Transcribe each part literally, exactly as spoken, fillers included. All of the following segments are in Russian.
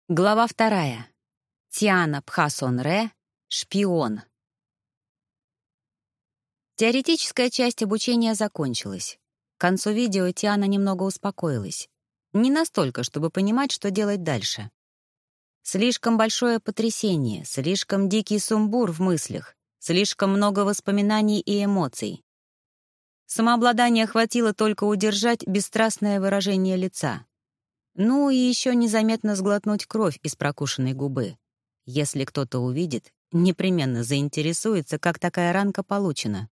Глава вторая. Тиана Пхасонре. Шпион. Теоретическая часть обучения закончилась. К концу видео Тиана немного успокоилась. Не настолько, чтобы понимать, что делать дальше. Слишком большое потрясение, слишком дикий сумбур в мыслях, слишком много воспоминаний и эмоций. Самообладания хватило только удержать бесстрастное выражение лица. Ну и еще незаметно сглотнуть кровь из прокушенной губы. Если кто-то увидит, непременно заинтересуется, как такая ранка получена.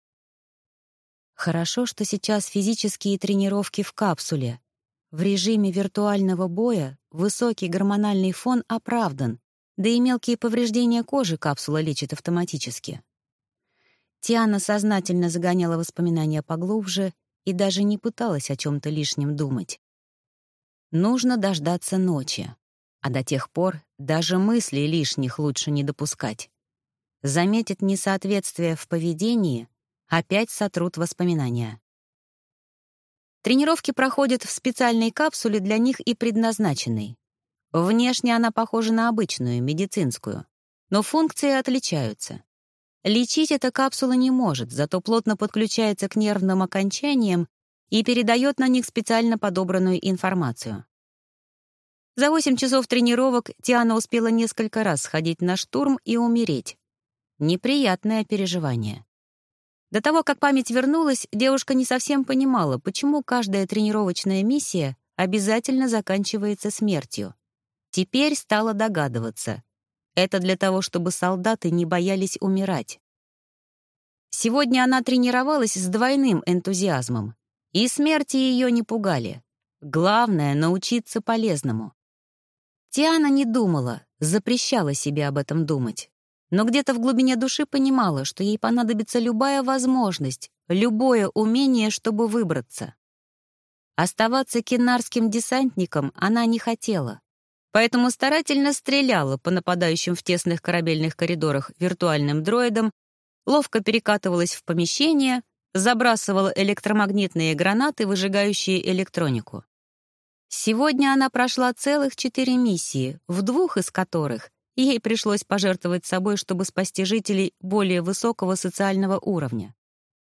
Хорошо, что сейчас физические тренировки в капсуле. В режиме виртуального боя высокий гормональный фон оправдан, да и мелкие повреждения кожи капсула лечит автоматически. Тиана сознательно загоняла воспоминания поглубже и даже не пыталась о чем-то лишнем думать. Нужно дождаться ночи, а до тех пор даже мыслей лишних лучше не допускать. Заметит несоответствие в поведении, опять сотрут воспоминания. Тренировки проходят в специальной капсуле, для них и предназначенной. Внешне она похожа на обычную, медицинскую, но функции отличаются. Лечить эта капсула не может, зато плотно подключается к нервным окончаниям и передает на них специально подобранную информацию. За восемь часов тренировок Тиана успела несколько раз сходить на штурм и умереть. Неприятное переживание. До того, как память вернулась, девушка не совсем понимала, почему каждая тренировочная миссия обязательно заканчивается смертью. Теперь стала догадываться. Это для того, чтобы солдаты не боялись умирать. Сегодня она тренировалась с двойным энтузиазмом. И смерти ее не пугали. Главное — научиться полезному. Тиана не думала, запрещала себе об этом думать. Но где-то в глубине души понимала, что ей понадобится любая возможность, любое умение, чтобы выбраться. Оставаться кеннарским десантником она не хотела, поэтому старательно стреляла по нападающим в тесных корабельных коридорах виртуальным дроидам, ловко перекатывалась в помещение, забрасывала электромагнитные гранаты, выжигающие электронику. Сегодня она прошла целых четыре миссии, в двух из которых ей пришлось пожертвовать собой, чтобы спасти жителей более высокого социального уровня.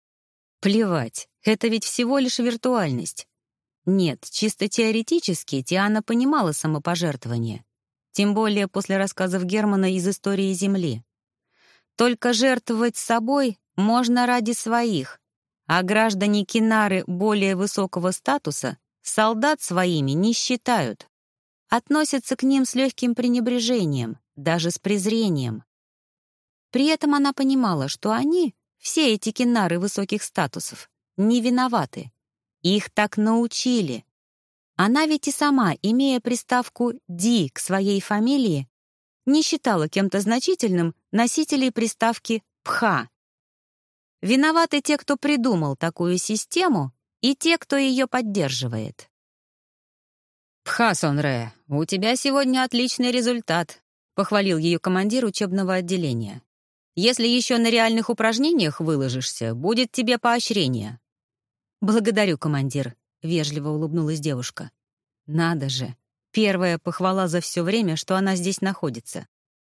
Плевать, это ведь всего лишь виртуальность. Нет, чисто теоретически Тиана понимала самопожертвование, тем более после рассказов Германа из истории Земли. Только жертвовать собой можно ради своих, а граждане Кеннары более высокого статуса солдат своими не считают. Относятся к ним с легким пренебрежением, даже с презрением. При этом она понимала, что они, все эти Кеннары высоких статусов, не виноваты. Их так научили. Она ведь и сама, имея приставку «ди» к своей фамилии, не считала кем-то значительным носителей приставки «пха». Виноваты те, кто придумал такую систему, и те, кто ее поддерживает. «Пхасонре, у тебя сегодня отличный результат», — похвалил ее командир учебного отделения. «Если еще на реальных упражнениях выложишься, будет тебе поощрение». «Благодарю, командир», — вежливо улыбнулась девушка. «Надо же, первая похвала за все время, что она здесь находится».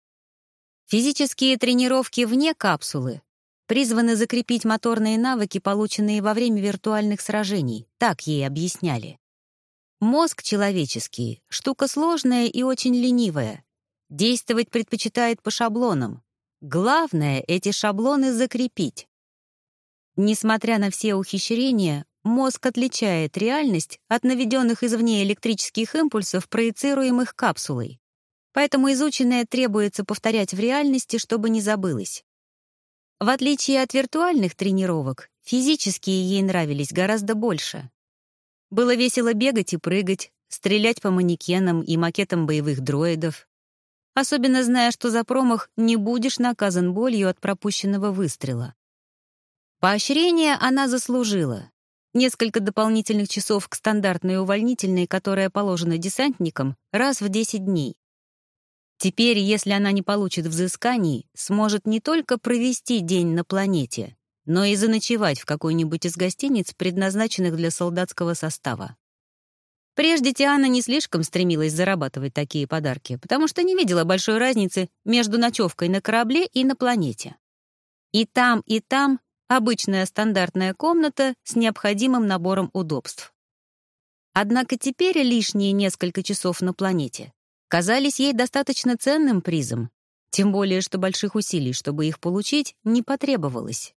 Физические тренировки вне капсулы призваны закрепить моторные навыки, полученные во время виртуальных сражений, так ей объясняли. Мозг человеческий — штука сложная и очень ленивая. Действовать предпочитает по шаблонам. Главное — эти шаблоны закрепить. Несмотря на все ухищрения, мозг отличает реальность от наведенных извне электрических импульсов, проецируемых капсулой. Поэтому изученное требуется повторять в реальности, чтобы не забылось. В отличие от виртуальных тренировок, физические ей нравились гораздо больше. Было весело бегать и прыгать, стрелять по манекенам и макетам боевых дроидов. Особенно зная, что за промах не будешь наказан болью от пропущенного выстрела. Поощрение она заслужила. Несколько дополнительных часов к стандартной увольнительной, которая положена десантникам, раз в десять дней. Теперь, если она не получит взысканий, сможет не только провести день на планете, но и заночевать в какой-нибудь из гостиниц, предназначенных для солдатского состава. Прежде Тиана не слишком стремилась зарабатывать такие подарки, потому что не видела большой разницы между ночевкой на корабле и на планете. И там, и там обычная стандартная комната с необходимым набором удобств. Однако теперь лишние несколько часов на планете казались ей достаточно ценным призом, тем более что больших усилий, чтобы их получить, не потребовалось.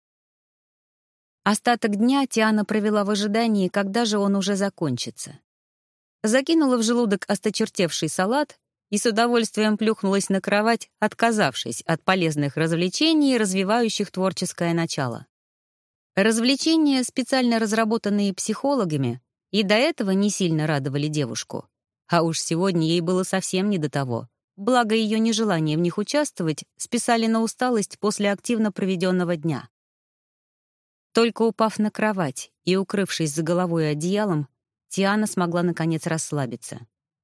Остаток дня Тиана провела в ожидании, когда же он уже закончится. Закинула в желудок осточертевший салат и с удовольствием плюхнулась на кровать, отказавшись от полезных развлечений, развивающих творческое начало. Развлечения, специально разработанные психологами, и до этого не сильно радовали девушку. А уж сегодня ей было совсем не до того. Благо, ее нежелание в них участвовать списали на усталость после активно проведенного дня. Только упав на кровать и укрывшись за головой одеялом, Тиана смогла наконец расслабиться.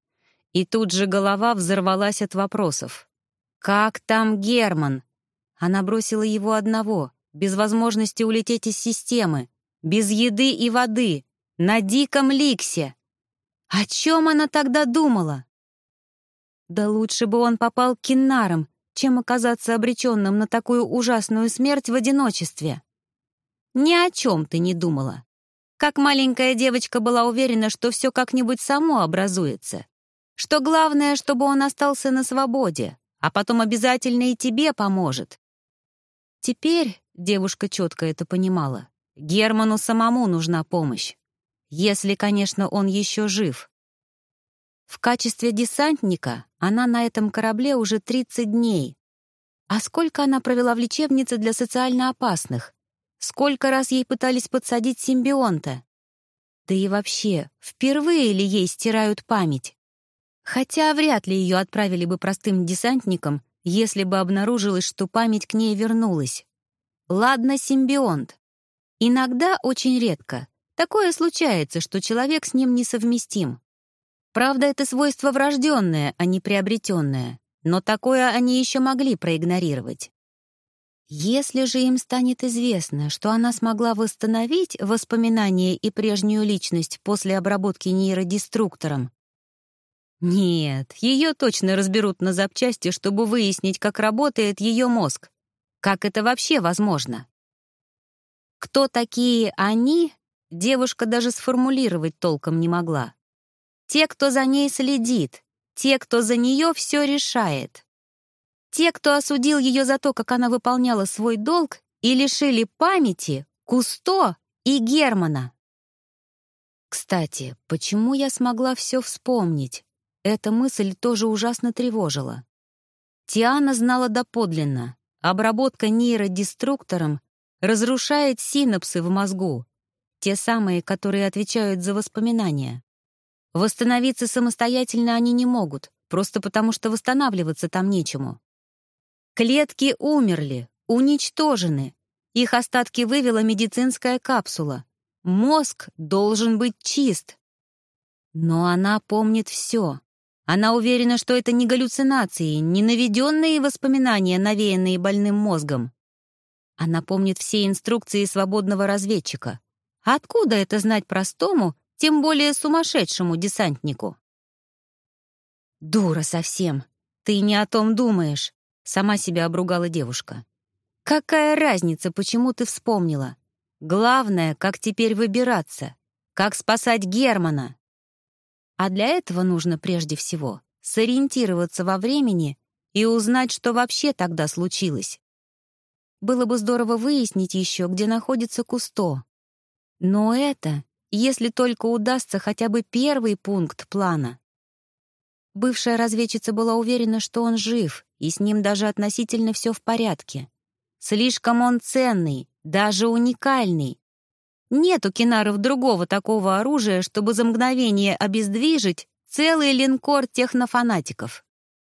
И тут же голова взорвалась от вопросов. «Как там Герман?» Она бросила его одного, без возможности улететь из системы, без еды и воды, на диком Ликсе. О чем она тогда думала? Да лучше бы он попал к Киннарам, чем оказаться обреченным на такую ужасную смерть в одиночестве. Ни о чем ты не думала. Как маленькая девочка была уверена, что все как-нибудь само образуется. Что главное, чтобы он остался на свободе, а потом обязательно и тебе поможет. Теперь девушка четко это понимала. Герману самому нужна помощь. Если, конечно, он еще жив. В качестве десантника она на этом корабле уже тридцать дней. А сколько она провела в лечебнице для социально опасных? Сколько раз ей пытались подсадить симбионта? Да и вообще, впервые ли ей стирают память? Хотя вряд ли ее отправили бы простым десантником, если бы обнаружилось, что память к ней вернулась. Ладно, симбионт. Иногда, очень редко, такое случается, что человек с ним несовместим. Правда, это свойство врожденное, а не приобретенное, но такое они еще могли проигнорировать. Если же им станет известно, что она смогла восстановить воспоминания и прежнюю личность после обработки нейродеструктором, нет, ее точно разберут на запчасти, чтобы выяснить, как работает ее мозг. Как это вообще возможно? Кто такие они, девушка даже сформулировать толком не могла. Те, кто за ней следит, те, кто за нее все решает. Те, кто осудил ее за то, как она выполняла свой долг, и лишили памяти Кусто и Германа. Кстати, почему я смогла все вспомнить? Эта мысль тоже ужасно тревожила. Тиана знала доподлинно. Обработка нейродеструктором разрушает синапсы в мозгу, те самые, которые отвечают за воспоминания. Восстановиться самостоятельно они не могут, просто потому что восстанавливаться там нечему. Клетки умерли, уничтожены. Их остатки вывела медицинская капсула. Мозг должен быть чист. Но она помнит все. Она уверена, что это не галлюцинации, не наведенные воспоминания, навеянные больным мозгом. Она помнит все инструкции свободного разведчика. Откуда это знать простому, тем более сумасшедшему десантнику? «Дура совсем! Ты не о том думаешь!» — сама себя обругала девушка. «Какая разница, почему ты вспомнила? Главное, как теперь выбираться, как спасать Германа!» А для этого нужно прежде всего сориентироваться во времени и узнать, что вообще тогда случилось. Было бы здорово выяснить еще, где находится Кусто. Но это, если только удастся хотя бы первый пункт плана. Бывшая разведчица была уверена, что он жив, и с ним даже относительно все в порядке. Слишком он ценный, даже уникальный. Нет у Кинаров другого такого оружия, чтобы за мгновение обездвижить целый линкор технофанатиков.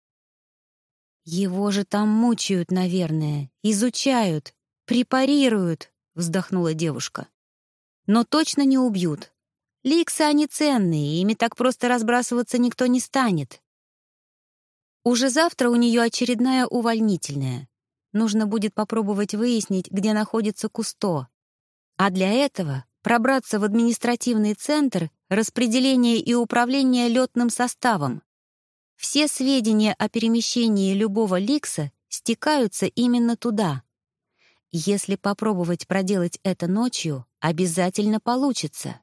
«Его же там мучают, наверное, изучают, препарируют», — вздохнула девушка. «Но точно не убьют. Ликсы они ценные, ими так просто разбрасываться никто не станет». Уже завтра у нее очередная увольнительная. Нужно будет попробовать выяснить, где находится Кусто. А для этого пробраться в административный центр, распределение и управление летным составом. Все сведения о перемещении любого ликса стекаются именно туда. Если попробовать проделать это ночью, обязательно получится.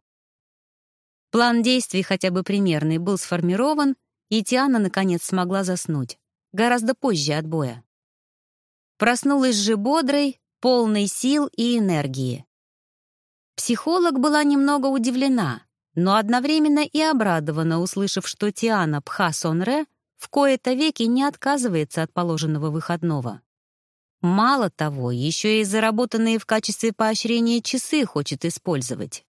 План действий хотя бы примерный был сформирован, и Тиана наконец смогла заснуть, гораздо позже отбоя. Проснулась же бодрой, полной сил и энергии. Психолог была немного удивлена, но одновременно и обрадована, услышав, что Тиана Пха-Сонре в кои-то веки не отказывается от положенного выходного. Мало того, еще и заработанные в качестве поощрения часы хочет использовать.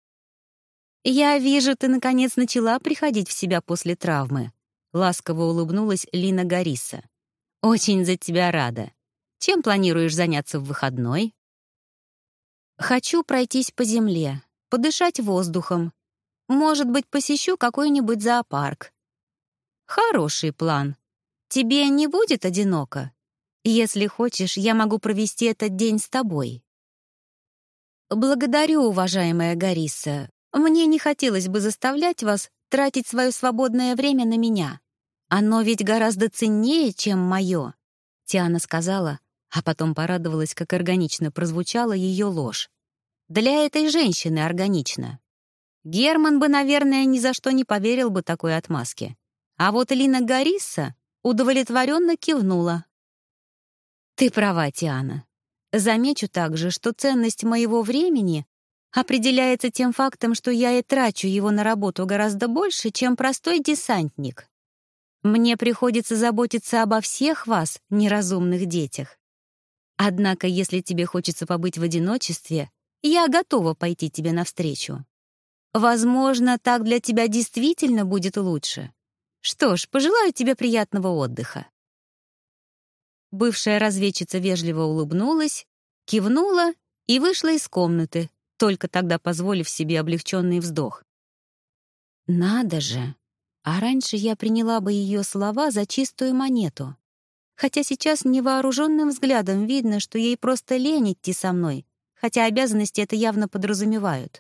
«Я вижу, ты, наконец, начала приходить в себя после травмы», — ласково улыбнулась Лина Гарисса. «Очень за тебя рада. Чем планируешь заняться в выходной?» «Хочу пройтись по земле, подышать воздухом. Может быть, посещу какой-нибудь зоопарк». «Хороший план. Тебе не будет одиноко? Если хочешь, я могу провести этот день с тобой». «Благодарю, уважаемая Гарисса. Мне не хотелось бы заставлять вас тратить свое свободное время на меня. Оно ведь гораздо ценнее, чем мое», — Тиана сказала, а потом порадовалась, как органично прозвучала ее ложь. «Для этой женщины органично. Герман бы, наверное, ни за что не поверил бы такой отмазке. А вот Лина Гарисса удовлетворенно кивнула. «Ты права, Тиана. Замечу также, что ценность моего времени определяется тем фактом, что я и трачу его на работу гораздо больше, чем простой десантник. Мне приходится заботиться обо всех вас, неразумных детях. Однако, если тебе хочется побыть в одиночестве, я готова пойти тебе навстречу. Возможно, так для тебя действительно будет лучше. Что ж, пожелаю тебе приятного отдыха». Бывшая разведчица вежливо улыбнулась, кивнула и вышла из комнаты, только тогда позволив себе облегченный вздох. «Надо же! А раньше я приняла бы ее слова за чистую монету. Хотя сейчас невооруженным взглядом видно, что ей просто лень идти со мной, хотя обязанности это явно подразумевают».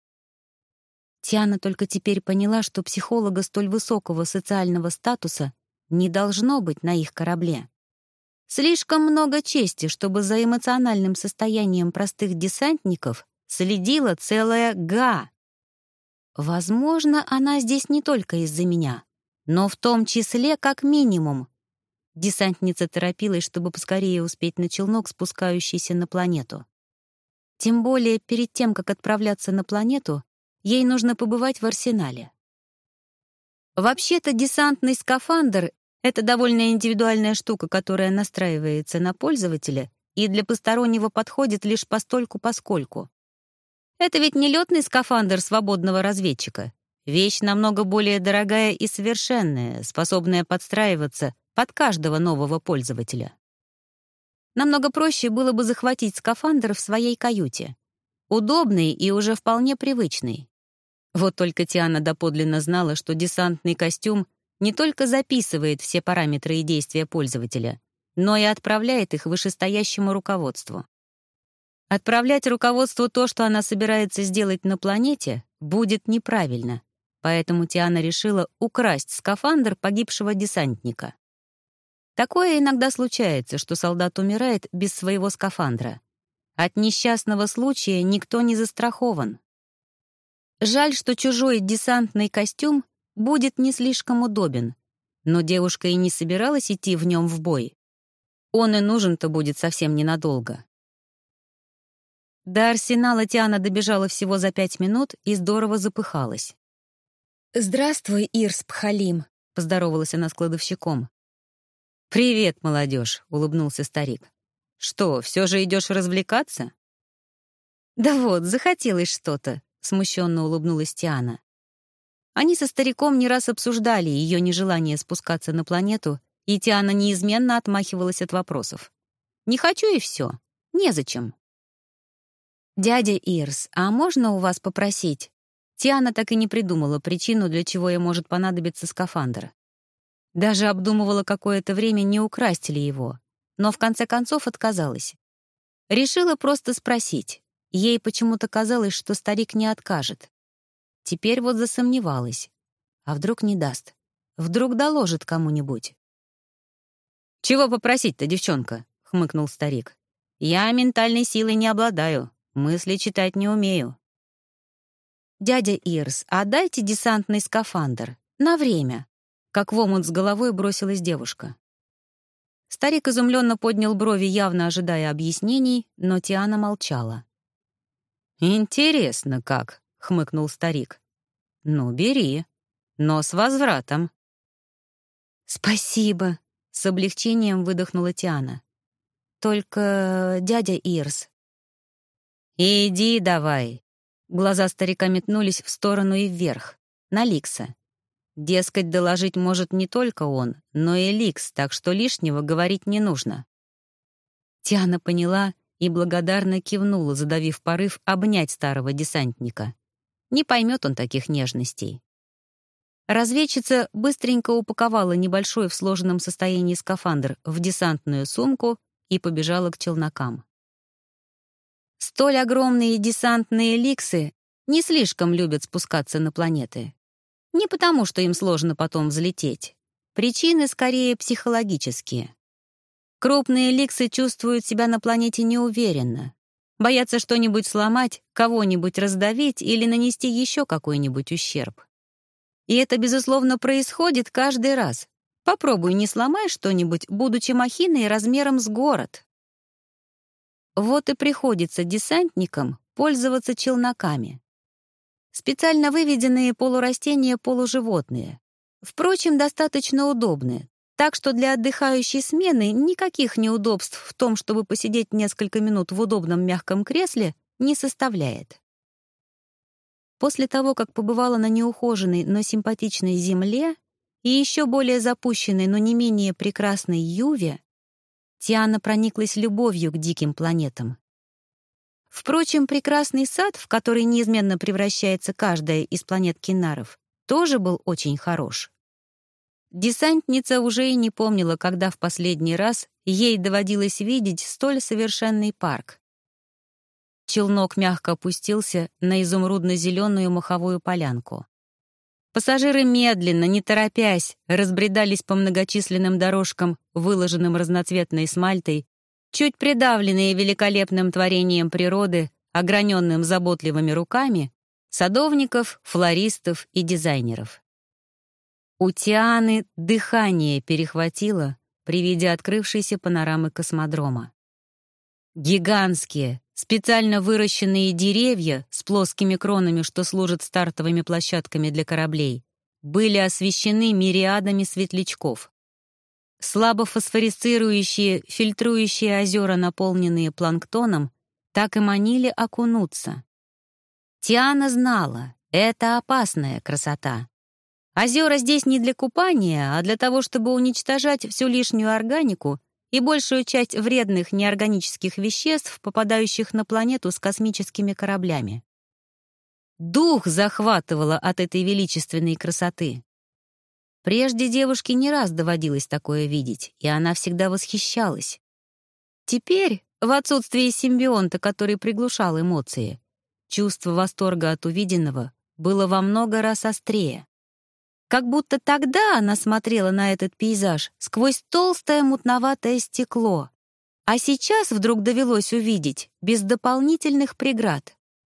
Тиана только теперь поняла, что психолога столь высокого социального статуса не должно быть на их корабле. Слишком много чести, чтобы за эмоциональным состоянием простых десантников следила целая га. Возможно, она здесь не только из-за меня, но в том числе как минимум. Десантница торопилась, чтобы поскорее успеть на челнок, спускающийся на планету. Тем более, перед тем, как отправляться на планету, ей нужно побывать в арсенале. Вообще-то десантный скафандр — это довольно индивидуальная штука, которая настраивается на пользователя и для постороннего подходит лишь постольку-поскольку. Это ведь не летный скафандр свободного разведчика. Вещь намного более дорогая и совершенная, способная подстраиваться под каждого нового пользователя. Намного проще было бы захватить скафандр в своей каюте. Удобный и уже вполне привычный. Вот только Тиана доподлинно знала, что десантный костюм не только записывает все параметры и действия пользователя, но и отправляет их вышестоящему руководству. Отправлять руководству то, что она собирается сделать на планете, будет неправильно, поэтому Тиана решила украсть скафандр погибшего десантника. Такое иногда случается, что солдат умирает без своего скафандра. От несчастного случая никто не застрахован. Жаль, что чужой десантный костюм будет не слишком удобен, но девушка и не собиралась идти в нем в бой. Он и нужен-то будет совсем ненадолго. До арсенала Тиана добежала всего за пять минут и здорово запыхалась. «Здравствуй, Ирс Пхалим», — поздоровалась она с кладовщиком. «Привет, молодежь», — улыбнулся старик. «Что, все же идешь развлекаться?» «Да вот, захотелось что-то», — смущенно улыбнулась Тиана. Они со стариком не раз обсуждали ее нежелание спускаться на планету, и Тиана неизменно отмахивалась от вопросов. «Не хочу и все. Незачем». «Дядя Ирс, а можно у вас попросить?» Тиана так и не придумала причину, для чего ей может понадобиться скафандр. Даже обдумывала какое-то время, не украсть ли его, но в конце концов отказалась. Решила просто спросить. Ей почему-то казалось, что старик не откажет. Теперь вот засомневалась. А вдруг не даст? Вдруг доложит кому-нибудь? «Чего попросить-то, девчонка?» — хмыкнул старик. «Я ментальной силой не обладаю, мысли читать не умею». «Дядя Ирс, отдайте десантный скафандр. На время», — как в омут с головой бросилась девушка. Старик изумленно поднял брови, явно ожидая объяснений, но Тиана молчала. «Интересно как», — хмыкнул старик. «Ну, бери, но с возвратом». «Спасибо», — с облегчением выдохнула Тиана. «Только, дядя Ирс...» «Иди давай». Глаза старика метнулись в сторону и вверх, на Ликса. Дескать, доложить может не только он, но и Ликс, так что лишнего говорить не нужно. Тиана поняла и благодарно кивнула, задавив порыв обнять старого десантника. Не поймет он таких нежностей. Разведчица быстренько упаковала небольшой в сложенном состоянии скафандр в десантную сумку и побежала к челнокам. Столь огромные десантные ликсы не слишком любят спускаться на планеты. Не потому, что им сложно потом взлететь. Причины скорее психологические. Крупные ликсы чувствуют себя на планете неуверенно. Боятся что-нибудь сломать, кого-нибудь раздавить или нанести еще какой-нибудь ущерб. И это, безусловно, происходит каждый раз. Попробуй не сломай что-нибудь, будучи махиной размером с город. Вот и приходится десантникам пользоваться челноками. Специально выведенные полурастения-полуживотные. Впрочем, достаточно удобные, так что для отдыхающей смены никаких неудобств в том, чтобы посидеть несколько минут в удобном мягком кресле, не составляет. После того, как побывала на неухоженной, но симпатичной Земле и еще более запущенной, но не менее прекрасной Юве, Тиана прониклась любовью к диким планетам. Впрочем, прекрасный сад, в который неизменно превращается каждая из планет Кинаров, тоже был очень хорош. Десантница уже и не помнила, когда в последний раз ей доводилось видеть столь совершенный парк. Челнок мягко опустился на изумрудно-зеленую моховую полянку. Пассажиры медленно, не торопясь, разбредались по многочисленным дорожкам, выложенным разноцветной смальтой, чуть придавленные великолепным творением природы, ограненным заботливыми руками, садовников, флористов и дизайнеров. У Тианы дыхание перехватило при виде открывшейся панорамы космодрома. Гигантские, специально выращенные деревья с плоскими кронами, что служат стартовыми площадками для кораблей, были освещены мириадами светлячков. Слабо фосфорицирующие, фильтрующие озера, наполненные планктоном, так и манили окунуться. Тиана знала, это опасная красота. Озера здесь не для купания, а для того, чтобы уничтожать всю лишнюю органику и большую часть вредных неорганических веществ, попадающих на планету с космическими кораблями. Дух захватывало от этой величественной красоты. Прежде девушке не раз доводилось такое видеть, и она всегда восхищалась. Теперь, в отсутствии симбионта, который приглушал эмоции, чувство восторга от увиденного было во много раз острее. Как будто тогда она смотрела на этот пейзаж сквозь толстое мутноватое стекло, а сейчас вдруг довелось увидеть без дополнительных преград.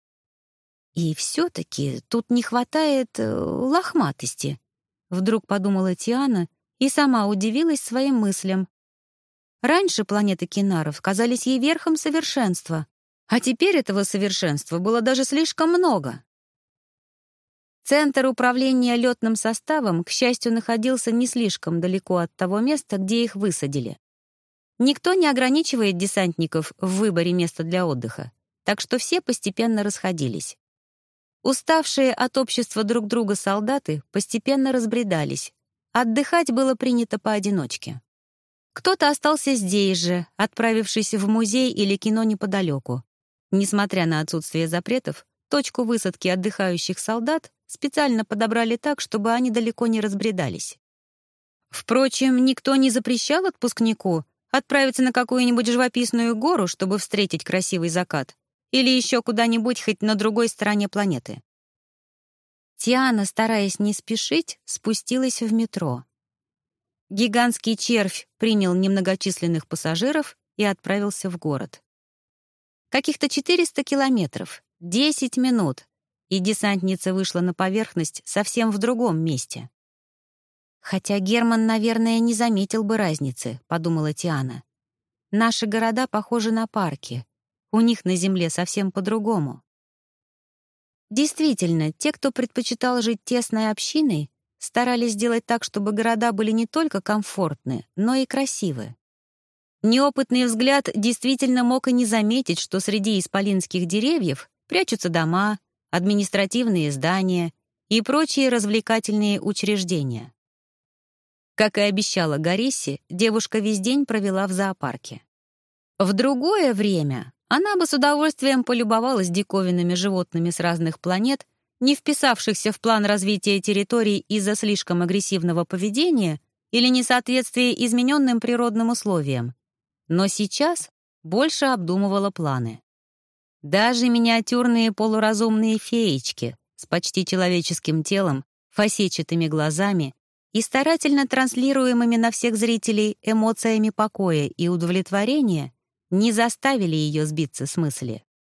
И все-таки тут не хватает э, лохматости, вдруг подумала Тиана и сама удивилась своим мыслям. Раньше планеты Кинаров казались ей верхом совершенства, а теперь этого совершенства было даже слишком много. Центр управления летным составом, к счастью, находился не слишком далеко от того места, где их высадили. Никто не ограничивает десантников в выборе места для отдыха, так что все постепенно расходились. Уставшие от общества друг друга солдаты постепенно разбредались. Отдыхать было принято поодиночке. Кто-то остался здесь же, отправившись в музей или кино неподалеку. Несмотря на отсутствие запретов, точку высадки отдыхающих солдат специально подобрали так, чтобы они далеко не разбредались. Впрочем, никто не запрещал отпускнику отправиться на какую-нибудь живописную гору, чтобы встретить красивый закат, или еще куда-нибудь хоть на другой стороне планеты. Тиана, стараясь не спешить, спустилась в метро. Гигантский червь принял немногочисленных пассажиров и отправился в город. Каких-то четыреста километров, десять минут, и десантница вышла на поверхность совсем в другом месте. «Хотя Герман, наверное, не заметил бы разницы», — подумала Тиана. «Наши города похожи на парки. У них на Земле совсем по-другому». Действительно, те, кто предпочитал жить тесной общиной, старались сделать так, чтобы города были не только комфортны, но и красивы. Неопытный взгляд действительно мог и не заметить, что среди исполинских деревьев прячутся дома, административные здания и прочие развлекательные учреждения. Как и обещала Горисси, девушка весь день провела в зоопарке. В другое время она бы с удовольствием полюбовалась диковинными животными с разных планет, не вписавшихся в план развития территорий из-за слишком агрессивного поведения или несоответствия измененным природным условиям. Но сейчас больше обдумывала планы. Даже миниатюрные полуразумные феечки с почти человеческим телом, фасетчатыми глазами и старательно транслируемыми на всех зрителей эмоциями покоя и удовлетворения не заставили ее сбиться с мысли.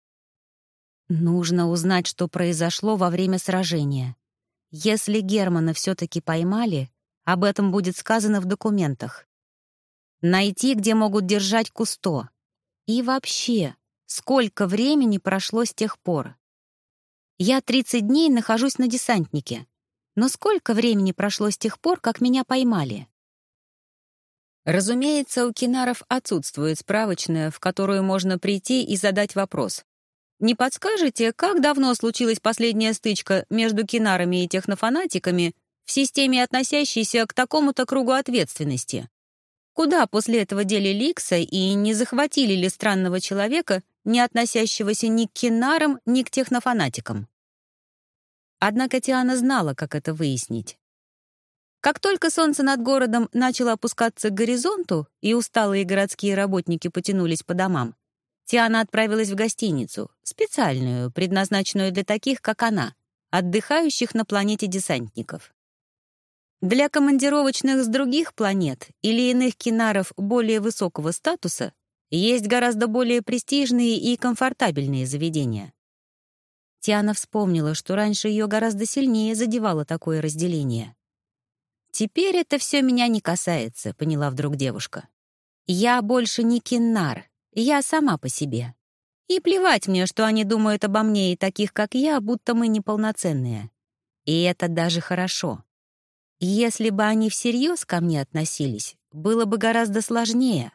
Нужно узнать, что произошло во время сражения. Если Германа все-таки поймали, об этом будет сказано в документах. Найти, где могут держать Кусто. И вообще, сколько времени прошло с тех пор? Я тридцать дней нахожусь на десантнике. Но сколько времени прошло с тех пор, как меня поймали? Разумеется, у кинаров отсутствует справочная, в которую можно прийти и задать вопрос. Не подскажете, как давно случилась последняя стычка между кинарами и технофанатиками в системе, относящейся к такому-то кругу ответственности? Куда после этого дели Ликса и не захватили ли странного человека, не относящегося ни к кинарам, ни к технофанатикам? Однако Тиана знала, как это выяснить. Как только солнце над городом начало опускаться к горизонту и усталые городские работники потянулись по домам, Тиана отправилась в гостиницу, специальную, предназначенную для таких, как она, отдыхающих на планете десантников. Для командировочных с других планет или иных кинаров более высокого статуса есть гораздо более престижные и комфортабельные заведения. Тиана вспомнила, что раньше ее гораздо сильнее задевало такое разделение. «Теперь это все меня не касается», — поняла вдруг девушка. «Я больше не кинар, я сама по себе. И плевать мне, что они думают обо мне и таких, как я, будто мы неполноценные. И это даже хорошо. Если бы они всерьез ко мне относились, было бы гораздо сложнее».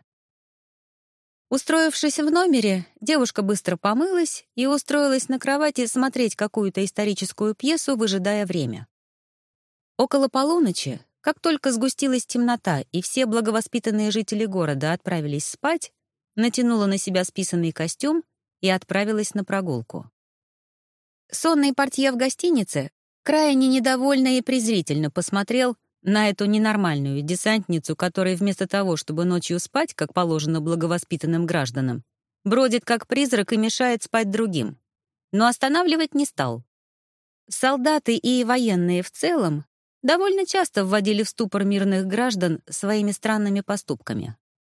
Устроившись в номере, девушка быстро помылась и устроилась на кровати смотреть какую-то историческую пьесу, выжидая время. Около полуночи, как только сгустилась темнота и все благовоспитанные жители города отправились спать, натянула на себя списанный костюм и отправилась на прогулку. Сонный портье в гостинице крайне недовольно и презрительно посмотрел на эту ненормальную десантницу, которая вместо того, чтобы ночью спать, как положено благовоспитанным гражданам, бродит как призрак и мешает спать другим. Но останавливать не стал. Солдаты и военные в целом довольно часто вводили в ступор мирных граждан своими странными поступками.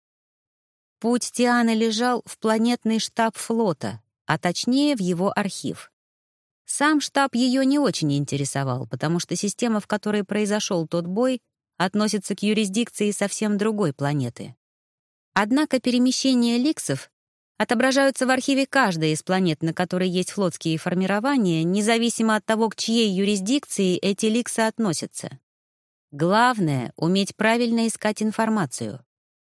Путь Тианы лежал в планетный штаб флота, а точнее в его архив. Сам штаб ее не очень интересовал, потому что система, в которой произошел тот бой, относится к юрисдикции совсем другой планеты. Однако перемещения ликсов отображаются в архиве каждой из планет, на которой есть флотские формирования, независимо от того, к чьей юрисдикции эти ликсы относятся. Главное — уметь правильно искать информацию.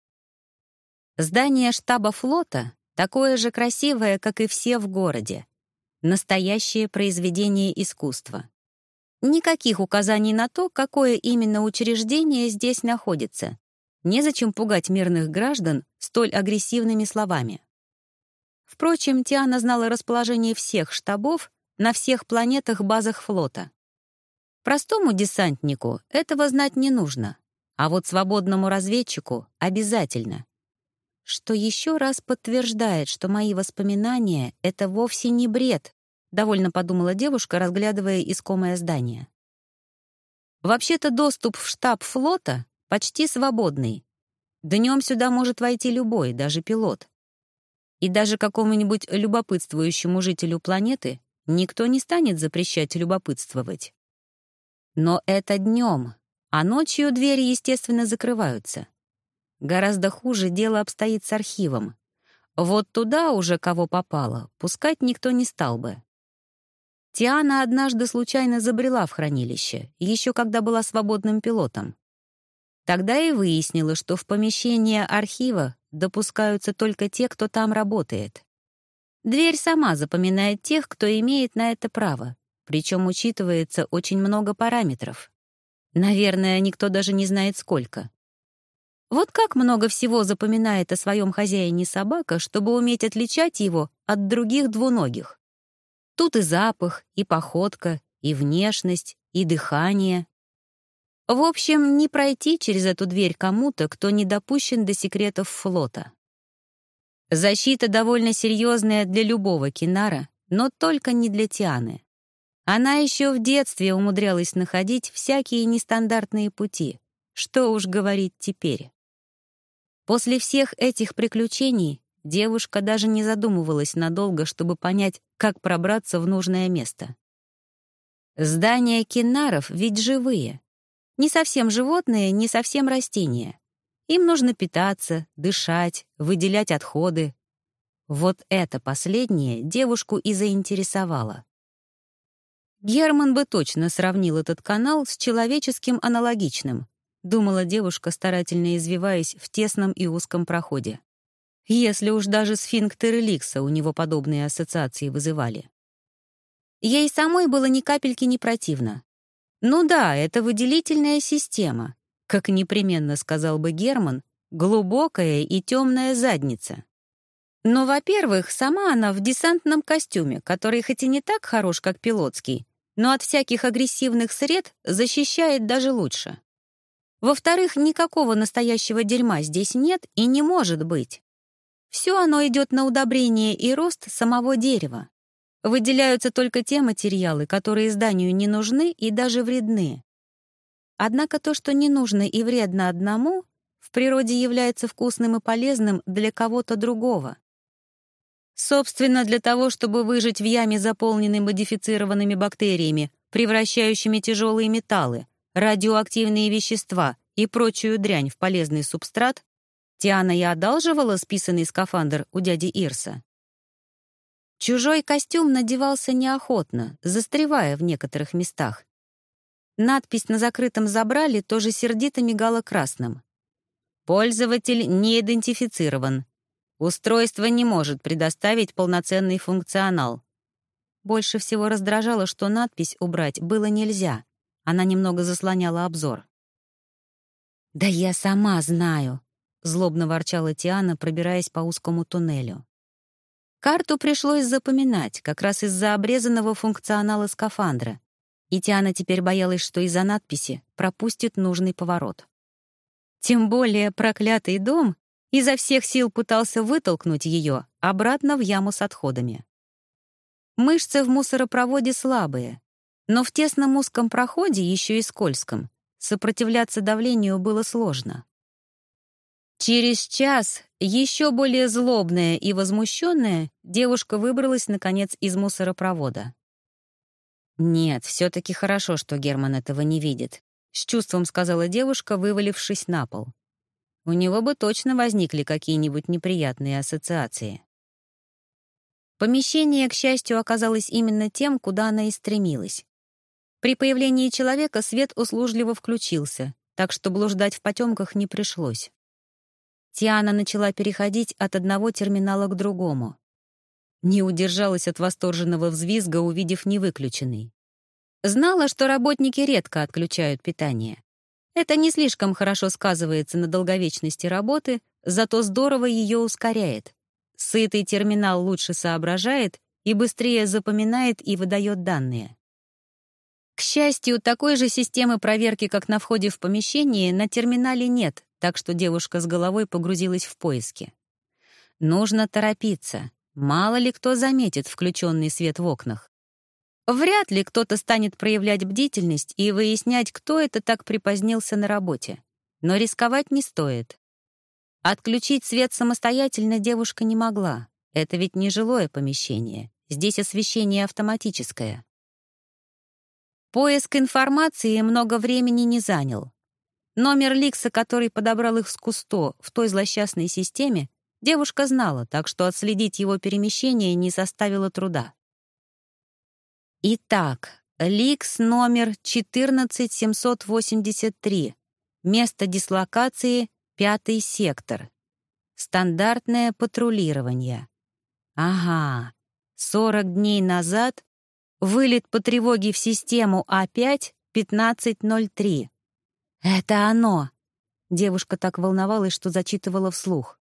Здание штаба флота такое же красивое, как и все в городе. Настоящее произведение искусства. Никаких указаний на то, какое именно учреждение здесь находится. Незачем пугать мирных граждан столь агрессивными словами. Впрочем, Тиана знала расположение всех штабов на всех планетах-базах флота. Простому десантнику этого знать не нужно, а вот свободному разведчику обязательно. Что еще раз подтверждает, что мои воспоминания — это вовсе не бред, довольно подумала девушка, разглядывая искомое здание. Вообще-то доступ в штаб флота почти свободный. Днем сюда может войти любой, даже пилот. И даже какому-нибудь любопытствующему жителю планеты никто не станет запрещать любопытствовать. Но это днем, а ночью двери, естественно, закрываются. Гораздо хуже дело обстоит с архивом. Вот туда уже кого попало, пускать никто не стал бы. Тиана однажды случайно забрела в хранилище, еще когда была свободным пилотом. Тогда и выяснила, что в помещение архива допускаются только те, кто там работает. Дверь сама запоминает тех, кто имеет на это право, причем учитывается очень много параметров. Наверное, никто даже не знает сколько. Вот как много всего запоминает о своем хозяине собака, чтобы уметь отличать его от других двуногих. Тут и запах, и походка, и внешность, и дыхание. В общем, не пройти через эту дверь кому-то, кто не допущен до секретов флота. Защита довольно серьезная для любого кинара, но только не для Тианы. Она еще в детстве умудрялась находить всякие нестандартные пути. Что уж говорить теперь. После всех этих приключений девушка даже не задумывалась надолго, чтобы понять, как пробраться в нужное место. Здания кинаров ведь живые. Не совсем животные, не совсем растения. Им нужно питаться, дышать, выделять отходы. Вот это последнее девушку и заинтересовало. Герман бы точно сравнил этот канал с человеческим аналогичным, думала девушка, старательно извиваясь в тесном и узком проходе. Если уж даже сфинктеры Ликса у него подобные ассоциации вызывали. Ей самой было ни капельки не противно. Ну да, это выделительная система, как непременно сказал бы Герман, глубокая и темная задница. Но, во-первых, сама она в десантном костюме, который хоть и не так хорош, как пилотский, но от всяких агрессивных сред защищает даже лучше. Во-вторых, никакого настоящего дерьма здесь нет и не может быть. Все оно идет на удобрение и рост самого дерева. Выделяются только те материалы, которые зданию не нужны и даже вредны. Однако то, что не нужно и вредно одному, в природе является вкусным и полезным для кого-то другого. Собственно, для того, чтобы выжить в яме, заполненной модифицированными бактериями, превращающими тяжелые металлы, радиоактивные вещества и прочую дрянь в полезный субстрат, Тиана и одалживала списанный скафандр у дяди Ирса. Чужой костюм надевался неохотно, застревая в некоторых местах. Надпись на закрытом забрале тоже сердито мигала красным. «Пользователь не идентифицирован. Устройство не может предоставить полноценный функционал». Больше всего раздражало, что надпись убрать было нельзя. Она немного заслоняла обзор. «Да я сама знаю», — злобно ворчала Тиана, пробираясь по узкому туннелю. Карту пришлось запоминать, как раз из-за обрезанного функционала скафандра, и Тиана теперь боялась, что из-за надписи пропустит нужный поворот. Тем более проклятый дом изо всех сил пытался вытолкнуть ее обратно в яму с отходами. Мышцы в мусоропроводе слабые, но в тесном узком проходе, еще и скользком, сопротивляться давлению было сложно. Через час, еще более злобная и возмущенная, девушка выбралась, наконец, из мусоропровода. «Нет, все-таки хорошо, что Герман этого не видит», — с чувством сказала девушка, вывалившись на пол. У него бы точно возникли какие-нибудь неприятные ассоциации. Помещение, к счастью, оказалось именно тем, куда она и стремилась. При появлении человека свет услужливо включился, так что блуждать в потемках не пришлось. Тиана начала переходить от одного терминала к другому. Не удержалась от восторженного взвизга, увидев невыключенный. Знала, что работники редко отключают питание. Это не слишком хорошо сказывается на долговечности работы, зато здорово ее ускоряет. Сытый терминал лучше соображает и быстрее запоминает и выдает данные. К счастью, такой же системы проверки, как на входе в помещение, на терминале нет, так что девушка с головой погрузилась в поиски. Нужно торопиться. Мало ли кто заметит включенный свет в окнах. Вряд ли кто-то станет проявлять бдительность и выяснять, кто это так припозднился на работе. Но рисковать не стоит. Отключить свет самостоятельно девушка не могла. Это ведь не жилое помещение. Здесь освещение автоматическое. Поиск информации много времени не занял. Номер Ликса, который подобрал их с Кусто в той злосчастной системе, девушка знала, так что отследить его перемещение не составило труда. Итак, Ликс номер четырнадцать семьсот восемьдесят три. Место дислокации — пятый сектор. Стандартное патрулирование. Ага, сорок дней назад вылет по тревоге в систему А пять пятнадцать ноль три. Это оно. Девушка так волновалась, что зачитывала вслух.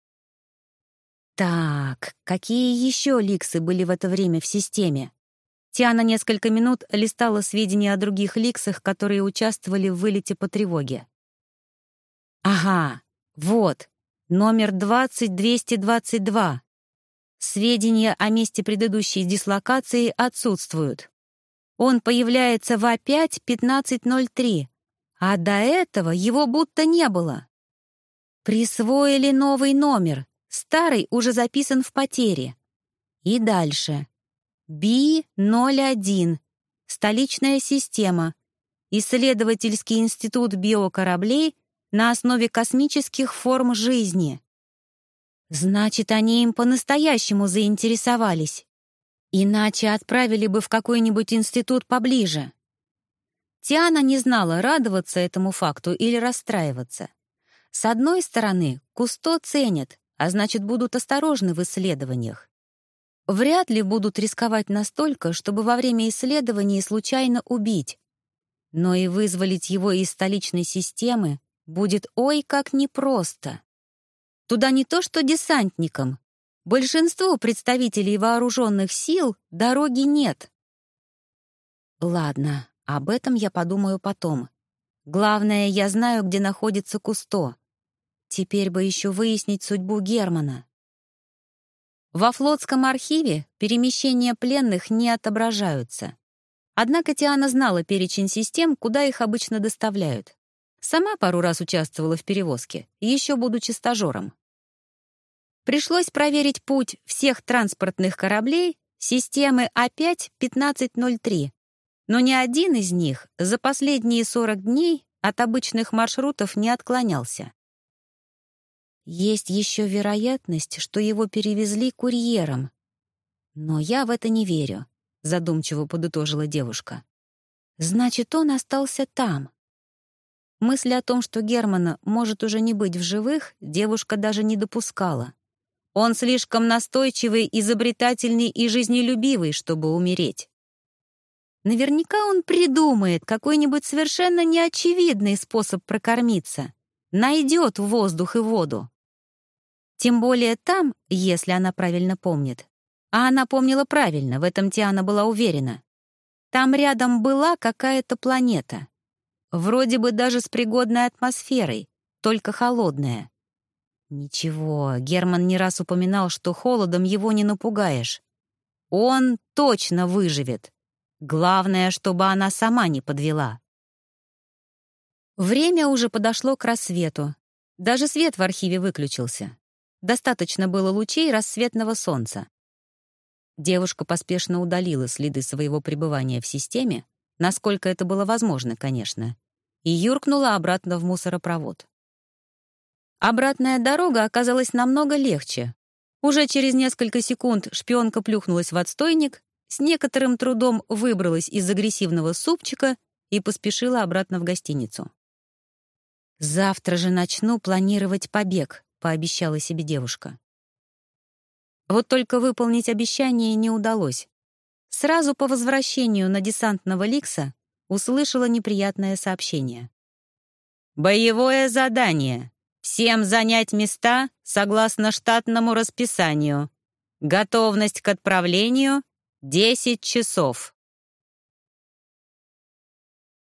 Так, какие еще Ликсы были в это время в системе? Тиана несколько минут листала сведения о других Ликсах, которые участвовали в вылете по тревоге. Ага, вот, номер двадцать двести двадцать два. Сведения о месте предыдущей дислокации отсутствуют. Он появляется в А пять пятнадцать ноль три, а до этого его будто не было. Присвоили новый номер, старый уже записан в потере. И дальше. Би ноль один. Столичная система. Исследовательский институт биокораблей на основе космических форм жизни. Значит, они им по-настоящему заинтересовались. Иначе отправили бы в какой-нибудь институт поближе. Тиана не знала, радоваться этому факту или расстраиваться. С одной стороны, Кусто ценят, а значит, будут осторожны в исследованиях. Вряд ли будут рисковать настолько, чтобы во время исследований случайно убить. Но и вызволить его из столичной системы будет ой как непросто. Туда не то что десантникам. Большинству представителей вооруженных сил дороги нет. Ладно, об этом я подумаю потом. Главное, я знаю, где находится Кусто. Теперь бы еще выяснить судьбу Германа. Во флотском архиве перемещения пленных не отображаются. Однако Тиана знала перечень систем, куда их обычно доставляют. Сама пару раз участвовала в перевозке, еще будучи стажером. Пришлось проверить путь всех транспортных кораблей системы А пять пятнадцать ноль три, но ни один из них за последние сорок дней от обычных маршрутов не отклонялся. Есть еще вероятность, что его перевезли курьером. Но я в это не верю, задумчиво подытожила девушка. Значит, он остался там. Мысль о том, что Германа может уже не быть в живых, девушка даже не допускала. Он слишком настойчивый, изобретательный и жизнелюбивый, чтобы умереть. Наверняка он придумает какой-нибудь совершенно неочевидный способ прокормиться, найдет воздух и воду. Тем более там, если она правильно помнит, а она помнила правильно, в этом Тиана была уверена, там рядом была какая-то планета. Вроде бы даже с пригодной атмосферой, только холодная. Ничего, Герман не раз упоминал, что холодом его не напугаешь. Он точно выживет. Главное, чтобы она сама не подвела. Время уже подошло к рассвету. Даже свет в архиве выключился. Достаточно было лучей рассветного солнца. Девушка поспешно удалила следы своего пребывания в системе, насколько это было возможно, конечно, и юркнула обратно в мусоропровод. Обратная дорога оказалась намного легче. Уже через несколько секунд шпионка плюхнулась в отстойник, с некоторым трудом выбралась из агрессивного супчика и поспешила обратно в гостиницу. «Завтра же начну планировать побег», — пообещала себе девушка. Вот только выполнить обещание не удалось. Сразу по возвращению на десантного Ликса услышала неприятное сообщение. «Боевое задание. Всем занять места согласно штатному расписанию. Готовность к отправлению — десять часов».